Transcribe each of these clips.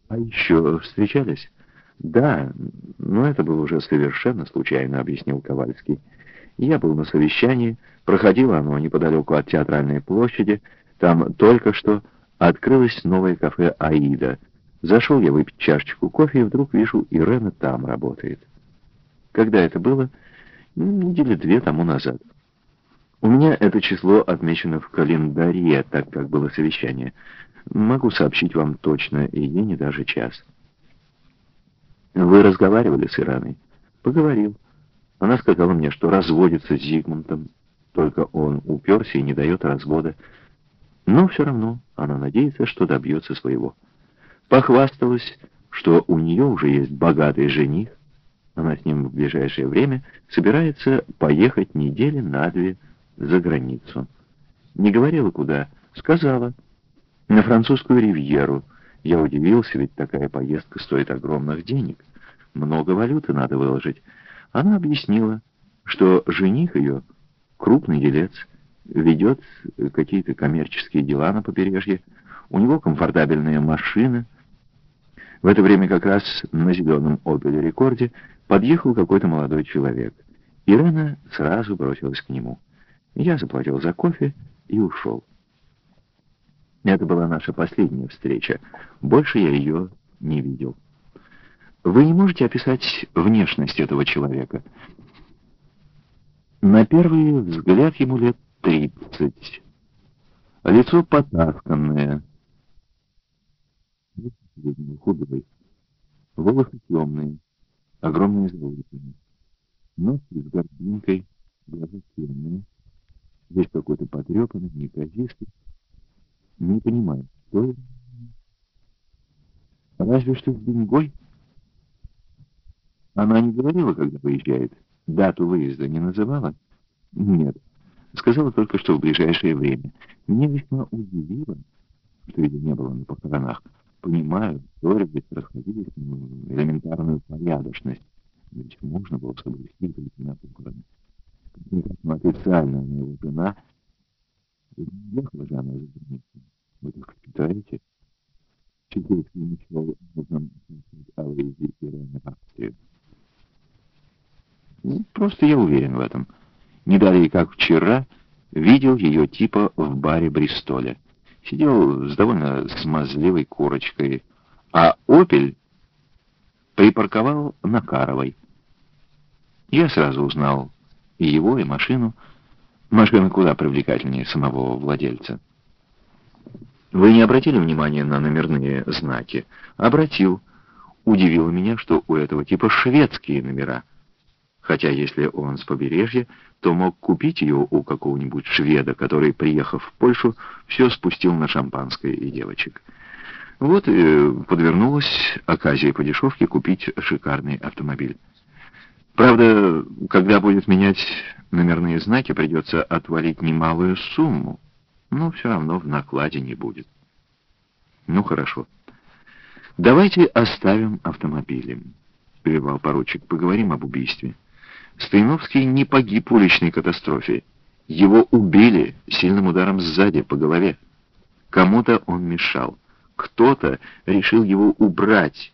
А еще встречались? Да, но это было уже совершенно случайно, объяснил Ковальский. Я был на совещании, проходило оно неподалеку от Театральной площади, там только что открылось новое кафе «Аида». Зашел я выпить чашечку кофе, и вдруг вижу, Ирена там работает. Когда это было? Недели 2 тому назад. У меня это число отмечено в календаре, так как было совещание. Могу сообщить вам точно и день, и даже час. Вы разговаривали с Ираной? Поговорил. Она сказала мне, что разводится с Зигмунтом, только он уперся и не дает развода. Но все равно она надеется, что добьется своего. Похвасталась, что у нее уже есть богатый жених. Она с ним в ближайшее время собирается поехать недели на 2 за границу. Не говорила куда, сказала. На французскую ривьеру. Я удивился, ведь такая поездка стоит огромных денег. Много валюты надо выложить. Она объяснила, что жених ее, крупный делец, ведет какие-то коммерческие дела на побережье. У него комфортабельная машина. В это время как раз на зеленом «Опеле Рекорде» подъехал какой-то молодой человек. Ирена сразу бросилась к нему. Я заплатил за кофе и ушел. Это была наша последняя встреча. Больше я ее не видел. Вы не можете описать внешность этого человека? На первый взгляд ему лет 30. Лицо потасканное, худой, волосы темные, огромные залысины, нос с горбинкой, глаза темные, весь какой-то потрепанный, неказистый. Не понимаю, что это? Разве что с деньгой. Она не говорила, когда выезжает? Дату выезда не называла? Нет. Сказала только, что в ближайшее время. Меня весьма удивило, что ее не было на похоронах. Понимаю, ссорились, расходились, элементарную порядочность. Ведь можно было соблюсти на похороны. Но официально она его жена. Ехала же она за границу. Вы так считаете? Читайте ничего нужно о выезде Ирины в Австрию. Просто я уверен в этом. Не далее, как вчера, видел ее типа в баре Бристоля. Сидел с довольно смазливой курочкой, а «Опель» припарковал на Каровой. Я сразу узнал и его, и машину. Машина куда привлекательнее самого владельца. Вы не обратили внимания на номерные знаки? Обратил. Удивило меня, что у этого типа шведские номера. Хотя если он с побережья, то мог купить ее у какого-нибудь шведа, который, приехав в Польшу, все спустил на шампанское и девочек. Вот и подвернулась оказия по дешевке купить шикарный автомобиль. Правда, когда будет менять номерные знаки, придется отвалить немалую сумму, но все равно в накладе не будет. Ну, хорошо. Давайте оставим автомобили, перебивал поручик, поговорим об убийстве. Стояновский не погиб в уличной катастрофе. Его убили сильным ударом сзади по голове. Кому-то он мешал. Кто-то решил его убрать.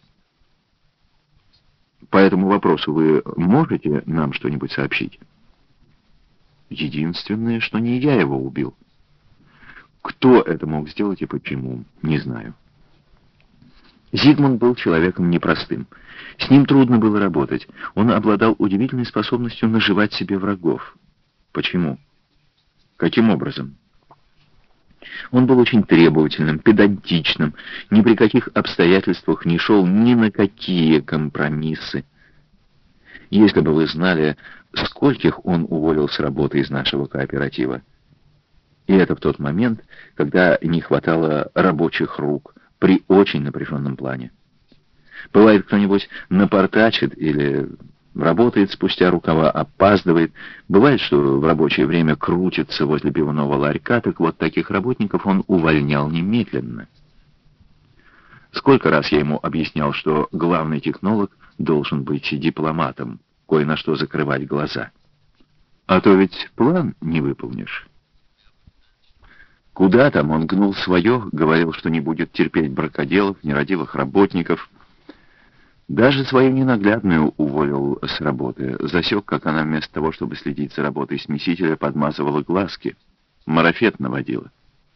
По этому вопросу вы можете нам что-нибудь сообщить? Единственное, что не я его убил. Кто это мог сделать и почему, не знаю. Зигмунд был человеком непростым. С ним трудно было работать. Он обладал удивительной способностью наживать себе врагов. Почему? Каким образом? Он был очень требовательным, педантичным, ни при каких обстоятельствах не шел ни на какие компромиссы. Если бы вы знали, скольких он уволил с работы из нашего кооператива. И это в тот момент, когда не хватало рабочих рук, при очень напряженном плане. Бывает, кто-нибудь напортачит или работает спустя рукава, опаздывает. Бывает, что в рабочее время крутится возле пивного ларька, так вот таких работников он увольнял немедленно. Сколько раз я ему объяснял, что главный технолог должен быть дипломатом, кое на что закрывать глаза. А то ведь план не выполнишь. Куда там, он гнул свое, говорил, что не будет терпеть бракоделов, нерадивых работников. Даже свою ненаглядную уволил с работы. Засек, как она вместо того, чтобы следить за работой смесителя, подмазывала глазки. Марафет наводила.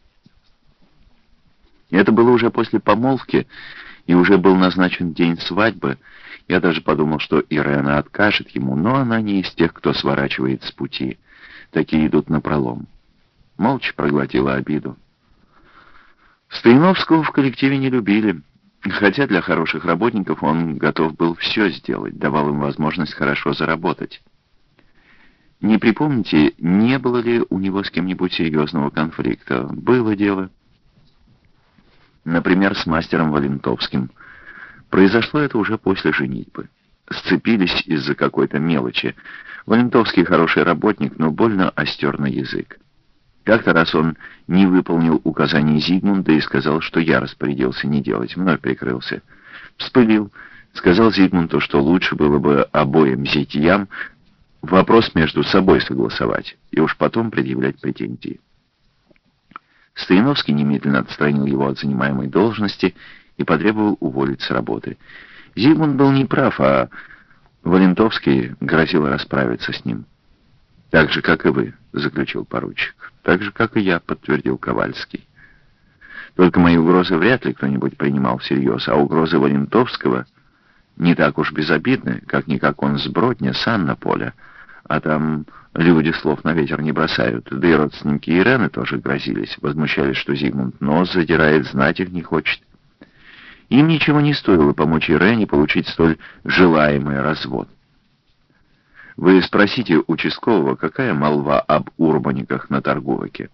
Это было уже после помолвки, и уже был назначен день свадьбы. Я даже подумал, что Ирена откажет ему, но она не из тех, кто сворачивает с пути. Такие идут напролом. Молча проглотила обиду. Стояновского в коллективе не любили, хотя для хороших работников он готов был все сделать, давал им возможность хорошо заработать. Не припомните, не было ли у него с кем-нибудь серьезного конфликта? Было дело. Например, с мастером Валентовским. Произошло это уже после женитьбы. Сцепились из-за какой-то мелочи. Валентовский хороший работник, но больно остер на язык. Как-то раз он не выполнил указаний Зигмунда и сказал, что я распорядился не делать, мной прикрылся. Вспылил, сказал Зигмунду, что лучше было бы обоим зятьям вопрос между собой согласовать, и уж потом предъявлять претензии. Стояновский немедленно отстранил его от занимаемой должности и потребовал уволить с работы. Зигмунд был неправ, а Валентовский грозил расправиться с ним. «Так же, как и вы», — заключил поручик. «Так же, как и я», — подтвердил Ковальский. Только мои угрозы вряд ли кто-нибудь принимал всерьез, а угрозы Валентовского не так уж безобидны, как-никак он с Бродня, сан на поле, а там люди слов на ветер не бросают, да и родственники Ирены тоже грозились, возмущались, что Зигмунд нос задирает, знать их не хочет. Им ничего не стоило помочь Ирене получить столь желаемый развод. Вы спросите участкового, какая молва об урбаниках на Торговике.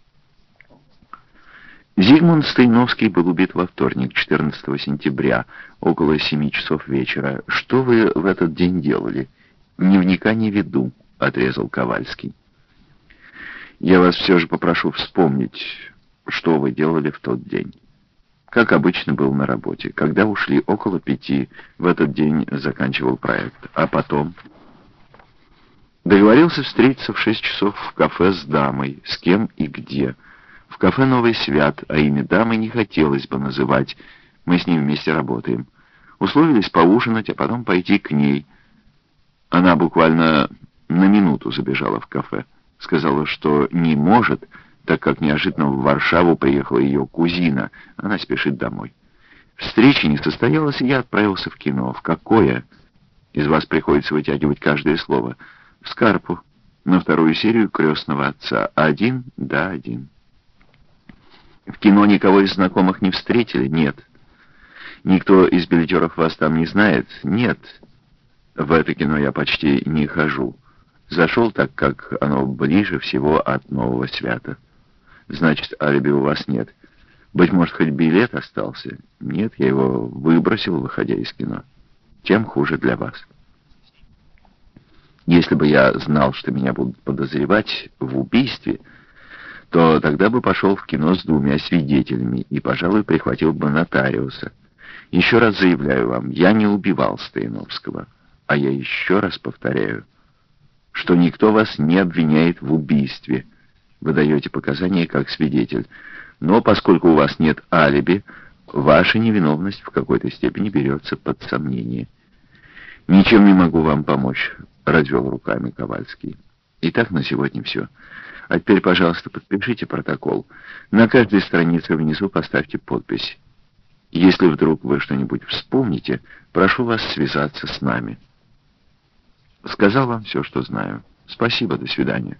Зигмунд Стояновский был убит во вторник, 14 сентября, около 7 часов вечера. Что вы в этот день делали? Дневника не веду, отрезал Ковальский. Я вас все же попрошу вспомнить, что вы делали в тот день. Как обычно, был на работе. Когда ушли, около 5, в этот день заканчивал проект. А потом... Договорился встретиться в 6 часов в кафе с дамой. С кем и где? В кафе «Новый Свят», а имя дамы не хотелось бы называть. Мы с ней вместе работаем. Условились поужинать, а потом пойти к ней. Она буквально на минуту забежала в кафе. Сказала, что не может, так как неожиданно в Варшаву приехала ее кузина. Она спешит домой. Встреча не состоялась, и я отправился в кино. В какое? Из вас приходится вытягивать каждое слово. В Скарпу, на 2-ю серию «Крестного отца». Один? Да, один. В кино никого из знакомых не встретили? Нет. Никто из билетеров вас там не знает? Нет. В это кино я почти не хожу. Зашел так, как оно ближе всего от Нового Свята. Значит, алиби у вас нет. Быть может, хоть билет остался? Нет, я его выбросил, выходя из кино. Тем хуже для вас. Если бы я знал, что меня будут подозревать в убийстве, то тогда бы пошел в кино с 2 свидетелями и, пожалуй, прихватил бы нотариуса. Еще раз заявляю вам, я не убивал Стояновского, а я еще раз повторяю, что никто вас не обвиняет в убийстве. Вы даете показания как свидетель, но поскольку у вас нет алиби, ваша невиновность в какой-то степени берется под сомнение. Ничем не могу вам помочь. Развел руками Ковальский. Итак, на сегодня все. А теперь, пожалуйста, подпишите протокол. На каждой странице внизу поставьте подпись. Если вдруг вы что-нибудь вспомните, прошу вас связаться с нами. Сказал вам все, что знаю. Спасибо, до свидания.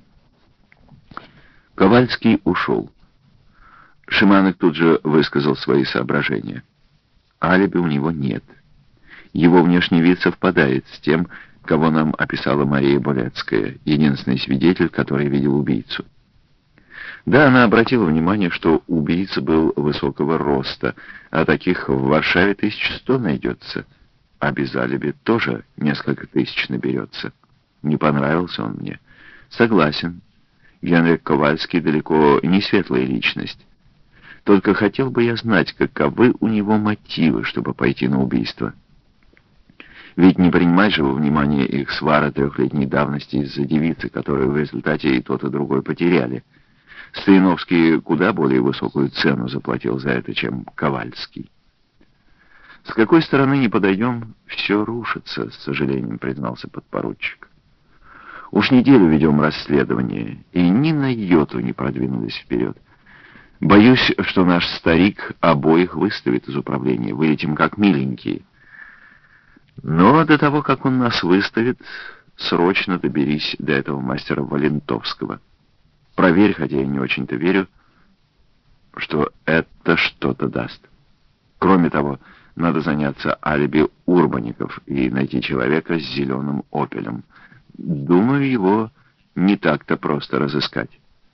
Ковальский ушел. Шиманок тут же высказал свои соображения. Алиби у него нет. Его внешний вид совпадает с тем, кого нам описала Мария Болецкая, единственный свидетель, который видел убийцу. Да, она обратила внимание, что убийца был высокого роста, а таких в Варшаве 1100 найдется, а без алиби тоже несколько тысяч наберется. Не понравился он мне. Согласен, Генрих Ковальский далеко не светлая личность. Только хотел бы я знать, каковы у него мотивы, чтобы пойти на убийство. Ведь не принимать же во внимание их свара 3-летней давности из-за девицы, которую в результате и тот, и другой потеряли. Стояновский куда более высокую цену заплатил за это, чем Ковальский. «С какой стороны не подойдем, все рушится», — с сожалением признался подпоручик. «Уж неделю ведем расследование, и ни на йоту не продвинулись вперед. Боюсь, что наш старик обоих выставит из управления, вылетим как миленькие. Но до того, как он нас выставит, срочно доберись до этого мастера Валентовского. Проверь, хотя я не очень-то верю, что это что-то даст. Кроме того, надо заняться алиби Урбаников и найти человека с зеленым «Опелем». Думаю, его не так-то просто разыскать».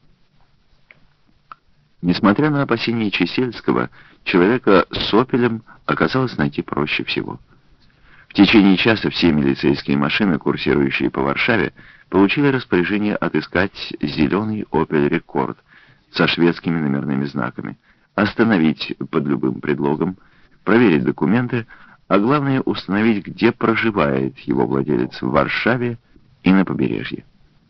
Несмотря на опасения Чесельского, человека с «Опелем» оказалось найти проще всего. В течение часа все милицейские машины, курсирующие по Варшаве, получили распоряжение отыскать зеленый «Опель Рекорд» со шведскими номерными знаками, остановить под любым предлогом, проверить документы, а главное установить, где проживает его владелец в Варшаве и на побережье.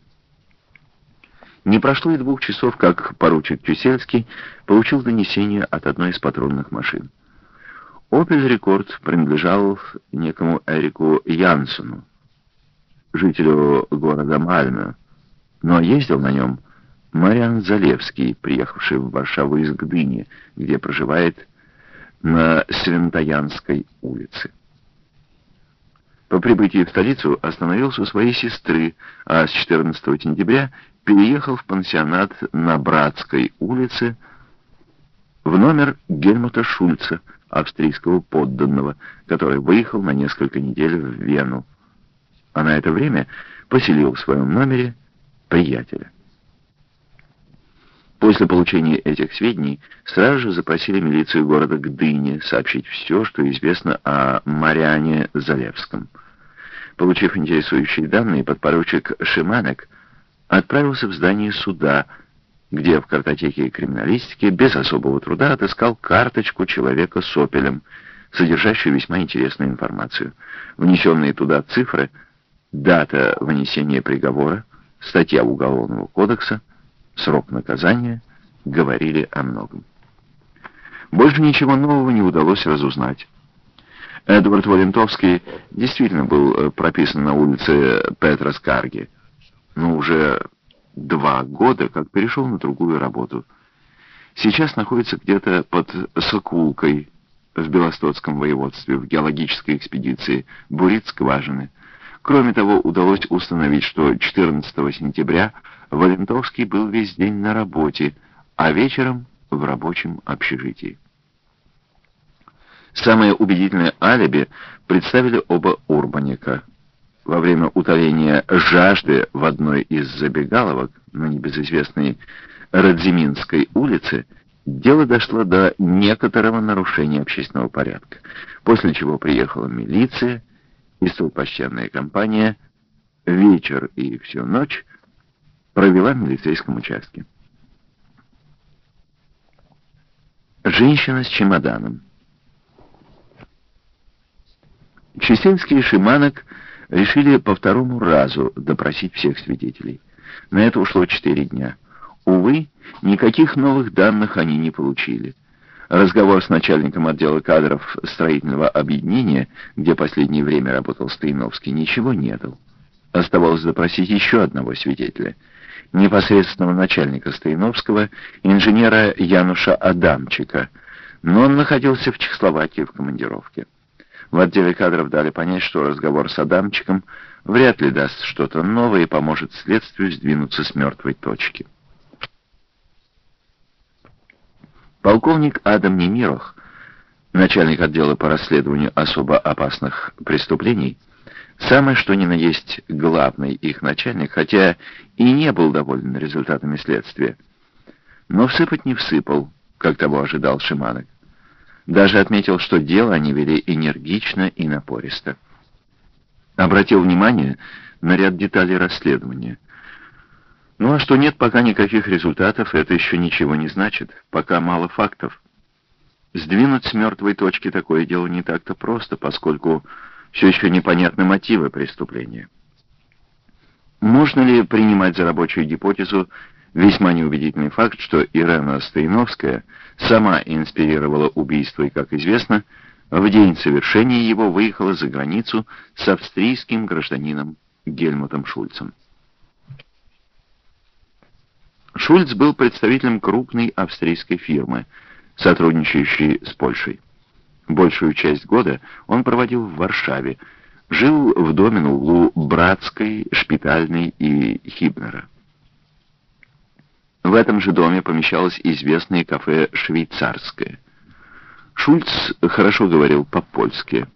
Не прошло и 2 часов, как поручик Чесельский получил донесение от одной из патрульных машин. «Опель Рекорд» принадлежал некому Эрику Янсену, жителю города Мальмö, но ездил на нем Мариан Залевский, приехавший в Варшаву из Гдыни, где проживает на Свентаянской улице. По прибытии в столицу остановился у своей сестры, а с 14 сентября переехал в пансионат на Братской улице в номер Гельмута Шульца, австрийского подданного, который выехал на несколько недель в Вену, а на это время поселил в своем номере приятеля. После получения этих сведений сразу же запросили милицию города Гдыни сообщить все, что известно о Мариане Залевском. Получив интересующие данные, подпоручик Шиманек отправился в здание суда, где в картотеке криминалистики без особого труда отыскал карточку человека с «Опелем», содержащую весьма интересную информацию. Внесенные туда цифры, дата вынесения приговора, статья Уголовного кодекса, срок наказания говорили о многом. Больше ничего нового не удалось разузнать. Эдвард Валентовский действительно был прописан на улице Петра Скарги, но уже 2 года как перешел на другую работу. Сейчас находится где-то под Сокулкой в Белостоцком воеводстве в геологической экспедиции бурит скважины. Кроме того, удалось установить, что 14 сентября Валентовский был весь день на работе, а вечером в рабочем общежитии. Самое убедительное алиби представили оба Урбаника. Во время утоления жажды в одной из забегаловок на небезызвестной Радзиминской улице дело дошло до некоторого нарушения общественного порядка, после чего приехала милиция, и столпощенная компания вечер и всю ночь провела в милицейском участке. Женщина с чемоданом. Чесельский и Шиманек решили по 2-му разу допросить всех свидетелей. На это ушло 4 дня. Увы, никаких новых данных они не получили. Разговор с начальником отдела кадров строительного объединения, где последнее время работал Стояновский, ничего не дал. Оставалось допросить еще одного свидетеля, непосредственного начальника Стояновского, инженера Януша Адамчика, но он находился в Чехословакии в командировке. В отделе кадров дали понять, что разговор с Адамчиком вряд ли даст что-то новое и поможет следствию сдвинуться с мертвой точки. Полковник Адам Немирох, начальник отдела по расследованию особо опасных преступлений, самое что ни на есть главный их начальник, хотя и не был доволен результатами следствия, но всыпать не всыпал, как того ожидал Шиманек. Даже отметил, что дело они вели энергично и напористо. Обратил внимание на ряд деталей расследования. Ну а что нет пока никаких результатов, это еще ничего не значит, пока мало фактов. Сдвинуть с мертвой точки такое дело не так-то просто, поскольку все еще непонятны мотивы преступления. Можно ли принимать за рабочую гипотезу Весьма неубедительный факт, что Ирена Стояновская сама инспирировала убийство и, как известно, в день совершения его выехала за границу с австрийским гражданином Гельмутом Шульцем. Шульц был представителем крупной австрийской фирмы, сотрудничающей с Польшей. Большую часть года он проводил в Варшаве, жил в доме на углу Братской, Шпитальной и Хибнера. В этом же доме помещалось известное кафе «Швейцарское». Шульц хорошо говорил по-польски.